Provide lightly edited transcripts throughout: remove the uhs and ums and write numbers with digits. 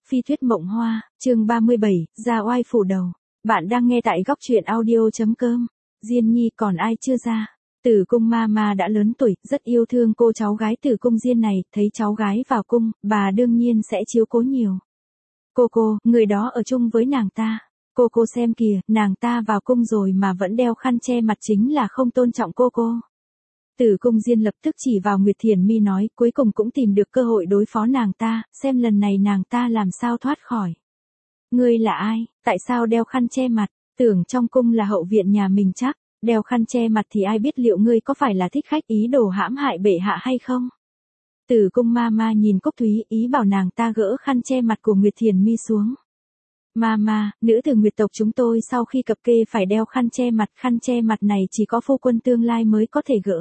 Phi thuyết mộng hoa, chương 37, ra oai phủ đầu. Bạn đang nghe tại góc truyện audio.com. Diên Nhi còn ai chưa ra? Tử cung Mama đã lớn tuổi, rất yêu thương cô cháu gái Tử cung Diên này, thấy cháu gái vào cung, bà đương nhiên sẽ chiếu cố nhiều. Cô, người đó ở chung với nàng ta. Cô xem kìa, nàng ta vào cung rồi mà vẫn đeo khăn che mặt chính là không tôn trọng cô. Tử cung Diên lập tức chỉ vào Nguyệt Thiển Mi nói, cuối cùng cũng tìm được cơ hội đối phó nàng ta, xem lần này nàng ta làm sao thoát khỏi. Ngươi là ai, tại sao đeo khăn che mặt, tưởng trong cung là hậu viện nhà mình chắc, đeo khăn che mặt thì ai biết liệu ngươi có phải là thích khách ý đồ hãm hại bệ hạ hay không? Tử cung Mama nhìn Cốc Thúy ý bảo nàng ta gỡ khăn che mặt của Nguyệt Thiển Mi xuống. Mama, nữ tử Nguyệt tộc chúng tôi sau khi cập kê phải đeo khăn che mặt này chỉ có phu quân tương lai mới có thể gỡ.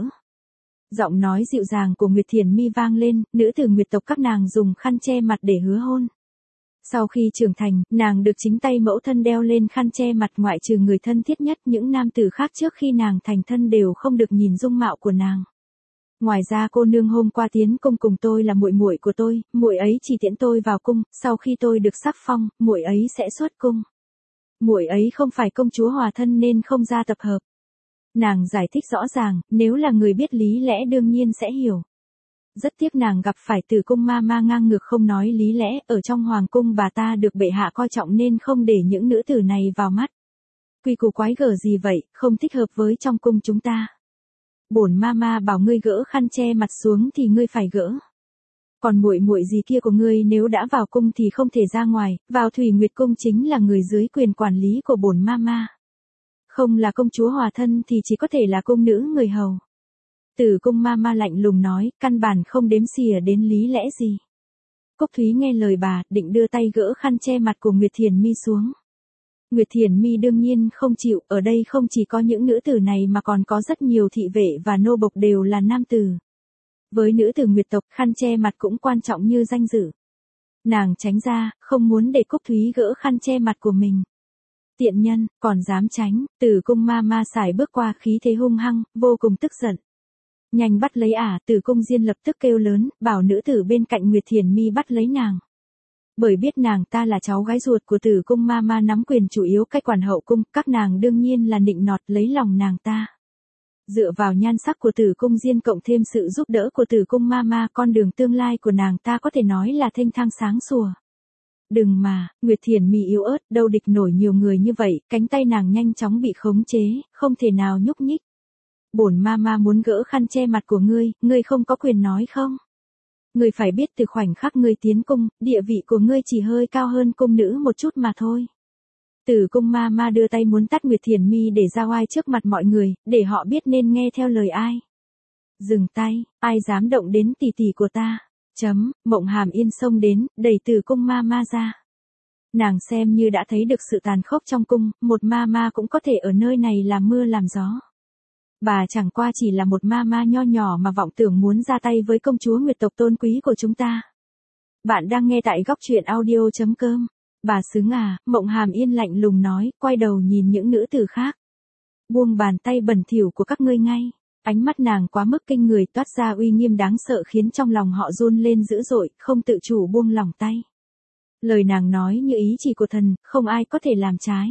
Giọng nói dịu dàng của Nguyệt Thiển Mi vang lên, nữ tử Nguyệt tộc các nàng dùng khăn che mặt để hứa hôn. Sau khi trưởng thành, nàng được chính tay mẫu thân đeo lên khăn che mặt ngoại trừ người thân thiết nhất, những nam tử khác trước khi nàng thành thân đều không được nhìn dung mạo của nàng. Ngoài ra cô nương hôm qua tiến cung cùng tôi là muội muội của tôi, muội ấy chỉ tiễn tôi vào cung, sau khi tôi được sắc phong, muội ấy sẽ xuất cung. Muội ấy không phải công chúa hòa thân nên không ra tập hợp. Nàng giải thích rõ ràng, nếu là người biết lý lẽ đương nhiên sẽ hiểu. Rất tiếc nàng gặp phải Tử cung Mama ngang ngược không nói lý lẽ, ở trong hoàng cung bà ta được bệ hạ coi trọng nên không để những nữ tử này vào mắt. Quy củ quái gở gì vậy, không thích hợp với trong cung chúng ta. Bổn Mama bảo ngươi gỡ khăn che mặt xuống thì ngươi phải gỡ. Còn muội gì kia của ngươi nếu đã vào cung thì không thể ra ngoài, vào Thủy Nguyệt cung chính là người dưới quyền quản lý của bổn Mama. Không là công chúa hòa thân thì chỉ có thể là cung nữ người hầu. Tử cung Mama lạnh lùng nói, căn bản không đếm xỉa đến lý lẽ gì. Cốc Thúy nghe lời bà, định đưa tay gỡ khăn che mặt của Nguyệt Thiển Mi xuống. Nguyệt Thiển Mi đương nhiên không chịu, ở đây không chỉ có những nữ tử này mà còn có rất nhiều thị vệ và nô bộc đều là nam tử. Với nữ tử Nguyệt tộc, khăn che mặt cũng quan trọng như danh dự. Nàng tránh ra, không muốn để Cốc Thúy gỡ khăn che mặt của mình. Tiện nhân, còn dám tránh, Tử cung Mama sải bước qua khí thế hung hăng, vô cùng tức giận. Nhanh bắt lấy Tử cung Diên lập tức kêu lớn, bảo nữ tử bên cạnh Nguyệt Thiển Mi bắt lấy nàng. Bởi biết nàng ta là cháu gái ruột của Tử cung Mama nắm quyền chủ yếu cai quản hậu cung, các nàng đương nhiên là nịnh nọt lấy lòng nàng ta. Dựa vào nhan sắc của Tử cung Diên cộng thêm sự giúp đỡ của Tử cung Mama, con đường tương lai của nàng ta có thể nói là thênh thang sáng sủa. Đừng mà, Nguyệt Thiển Mi yếu ớt, đâu địch nổi nhiều người như vậy, cánh tay nàng nhanh chóng bị khống chế, không thể nào nhúc nhích. Bổn Mama muốn gỡ khăn che mặt của ngươi không có quyền nói không? Ngươi phải biết từ khoảnh khắc ngươi tiến cung, địa vị của ngươi chỉ hơi cao hơn cung nữ một chút mà thôi. Tử cung Mama đưa tay muốn tát Nguyệt Thiển Mi để ra oai trước mặt mọi người, để họ biết nên nghe theo lời ai. Dừng tay, ai dám động đến tỷ tỷ của ta? Mộng Hàm Yên xông đến, đẩy Tử cung Mama ra. Nàng xem như đã thấy được sự tàn khốc trong cung, một Mama cũng có thể ở nơi này làm mưa làm gió. Bà chẳng qua chỉ là một Mama nho nhỏ mà vọng tưởng muốn ra tay với công chúa Nguyệt tộc tôn quý của chúng ta. Bạn đang nghe tại góc truyện audio.com. Bà xứng Mộng Hàm Yên lạnh lùng nói, quay đầu nhìn những nữ tử khác. Buông bàn tay bẩn thỉu của các ngươi ngay. Ánh mắt nàng quá mức kinh người toát ra uy nghiêm đáng sợ khiến trong lòng họ run lên dữ dội, không tự chủ buông lỏng tay. Lời nàng nói như ý chỉ của thần, không ai có thể làm trái.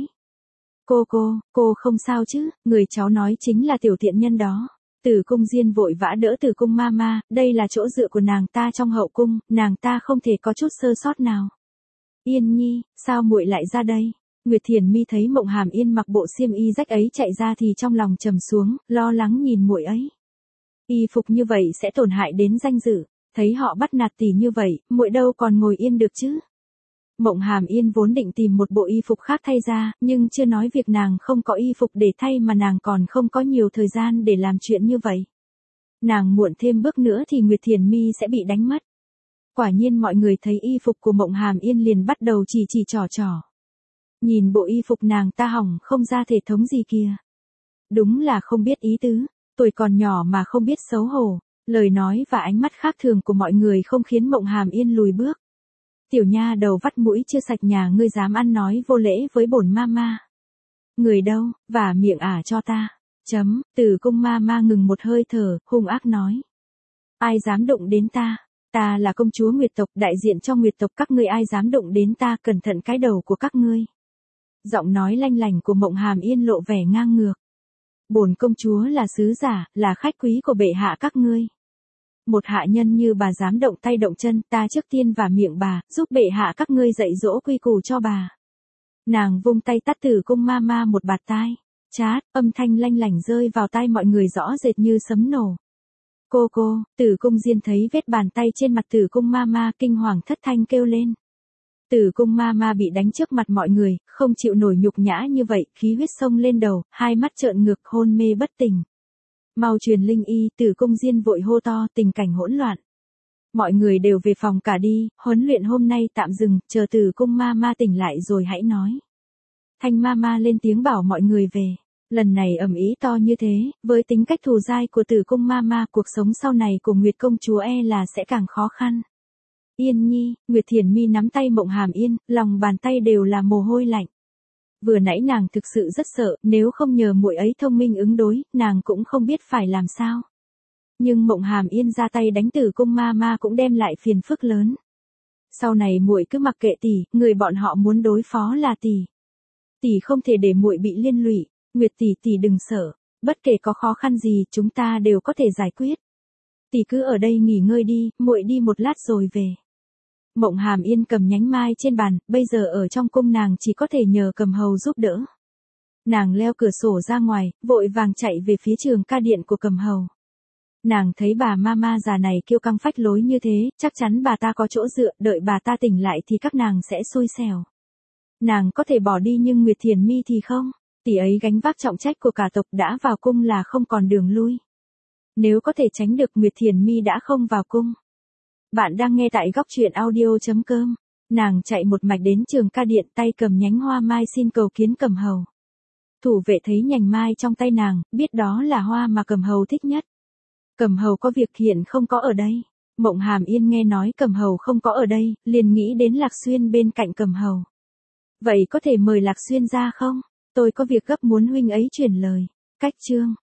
Cô không sao chứ, người cháu nói chính là tiểu tiện nhân đó. Tử cung Diên vội vã đỡ Tử cung Mama, đây là chỗ dựa của nàng ta trong hậu cung, nàng ta không thể có chút sơ sót nào. Yên Nhi, sao muội lại ra đây? Nguyệt Thiển Mi thấy Mộng Hàm Yên mặc bộ xiêm y rách ấy chạy ra thì trong lòng trầm xuống, lo lắng nhìn muội ấy. Y phục như vậy sẽ tổn hại đến danh dự, thấy họ bắt nạt tỷ như vậy, muội đâu còn ngồi yên được chứ? Mộng Hàm Yên vốn định tìm một bộ y phục khác thay ra, nhưng chưa nói việc nàng không có y phục để thay mà nàng còn không có nhiều thời gian để làm chuyện như vậy. Nàng muộn thêm bước nữa thì Nguyệt Thiển Mi sẽ bị đánh mất. Quả nhiên mọi người thấy y phục của Mộng Hàm Yên liền bắt đầu chỉ trỏ. Nhìn bộ y phục nàng ta hỏng không ra thể thống gì kìa. Đúng là không biết ý tứ, tuổi còn nhỏ mà không biết xấu hổ, lời nói và ánh mắt khác thường của mọi người không khiến Mộng Hàm Yên lùi bước. Tiểu nha đầu vắt mũi chưa sạch nhà ngươi dám ăn nói vô lễ với bổn Mama. Người đâu, vả miệng cho ta. Tử cung Mama ngừng một hơi thở, hung ác nói. Ai dám đụng đến ta? Ta là công chúa Nguyệt tộc, đại diện cho Nguyệt tộc, các ngươi ai dám động đến ta, cẩn thận cái đầu của các ngươi. Giọng nói lanh lảnh của Mộng Hàm Yên lộ vẻ ngang ngược. Bổn công chúa là sứ giả, là khách quý của bệ hạ các ngươi. Một hạ nhân như bà dám động tay động chân, ta trước tiên vả miệng bà, giúp bệ hạ các ngươi dạy dỗ quy củ cho bà. Nàng vung tay tát Tử Cung ma ma một bạt tai. Chát, âm thanh lanh lảnh rơi vào tai mọi người rõ rệt như sấm nổ. Cô, Tử Cung Diên thấy vết bàn tay trên mặt Tử Cung ma ma, kinh hoàng thất thanh kêu lên. Tử Cung ma ma bị đánh trước mặt mọi người, không chịu nổi nhục nhã như vậy, khí huyết sông lên đầu, hai mắt trợn ngược, hôn mê bất tỉnh. Mau truyền linh y, Tử Cung Diên vội hô to, tình cảnh hỗn loạn. Mọi người đều về phòng cả đi, huấn luyện hôm nay tạm dừng, chờ Tử Cung ma ma tỉnh lại rồi hãy nói. Thanh ma ma lên tiếng bảo mọi người về. Lần này ầm ĩ to như thế, với tính cách thù dai của Tử Cung ma ma, cuộc sống sau này của Nguyệt công chúa là sẽ càng khó khăn. Yên Nhi, Nguyệt Thiền Mi nắm tay Mộng Hàm Yên, lòng bàn tay đều là mồ hôi lạnh. Vừa nãy nàng thực sự rất sợ, nếu không nhờ muội ấy thông minh ứng đối, nàng cũng không biết phải làm sao. Nhưng Mộng Hàm Yên ra tay đánh Tử Cung ma ma cũng đem lại phiền phức lớn. Sau này muội cứ mặc kệ tỷ, người bọn họ muốn đối phó là tỷ. Tỷ không thể để muội bị liên lụy. Nguyệt tỷ đừng sợ, bất kể có khó khăn gì, chúng ta đều có thể giải quyết. Tỷ cứ ở đây nghỉ ngơi đi, muội đi một lát rồi về. Mộng Hàm Yên cầm nhánh mai trên bàn, bây giờ ở trong cung nàng chỉ có thể nhờ Cầm Hầu giúp đỡ. Nàng leo cửa sổ ra ngoài, vội vàng chạy về phía trường ca điện của Cầm Hầu. Nàng thấy bà mama già này kiêu căng phách lối như thế, chắc chắn bà ta có chỗ dựa, đợi bà ta tỉnh lại thì các nàng sẽ xui xẻo. Nàng có thể bỏ đi nhưng Nguyệt Thiền Mi thì không. Tỷ ấy gánh vác trọng trách của cả tộc, đã vào cung là không còn đường lui. Nếu có thể tránh được, Nguyệt Thiền Mi đã không vào cung. Bạn đang nghe tại góc truyện audio.com. Nàng chạy một mạch đến trường ca điện, tay cầm nhánh hoa mai xin cầu kiến Cầm Hầu. Thủ vệ thấy nhành mai trong tay nàng, biết đó là hoa mà Cầm Hầu thích nhất. Cầm Hầu có việc hiện không có ở đây. Mộng Hàm Yên nghe nói Cầm Hầu không có ở đây, liền nghĩ đến Lạc Xuyên bên cạnh Cầm Hầu. Vậy có thể mời Lạc Xuyên ra không? Tôi có việc gấp muốn huynh ấy truyền lời. Cách chương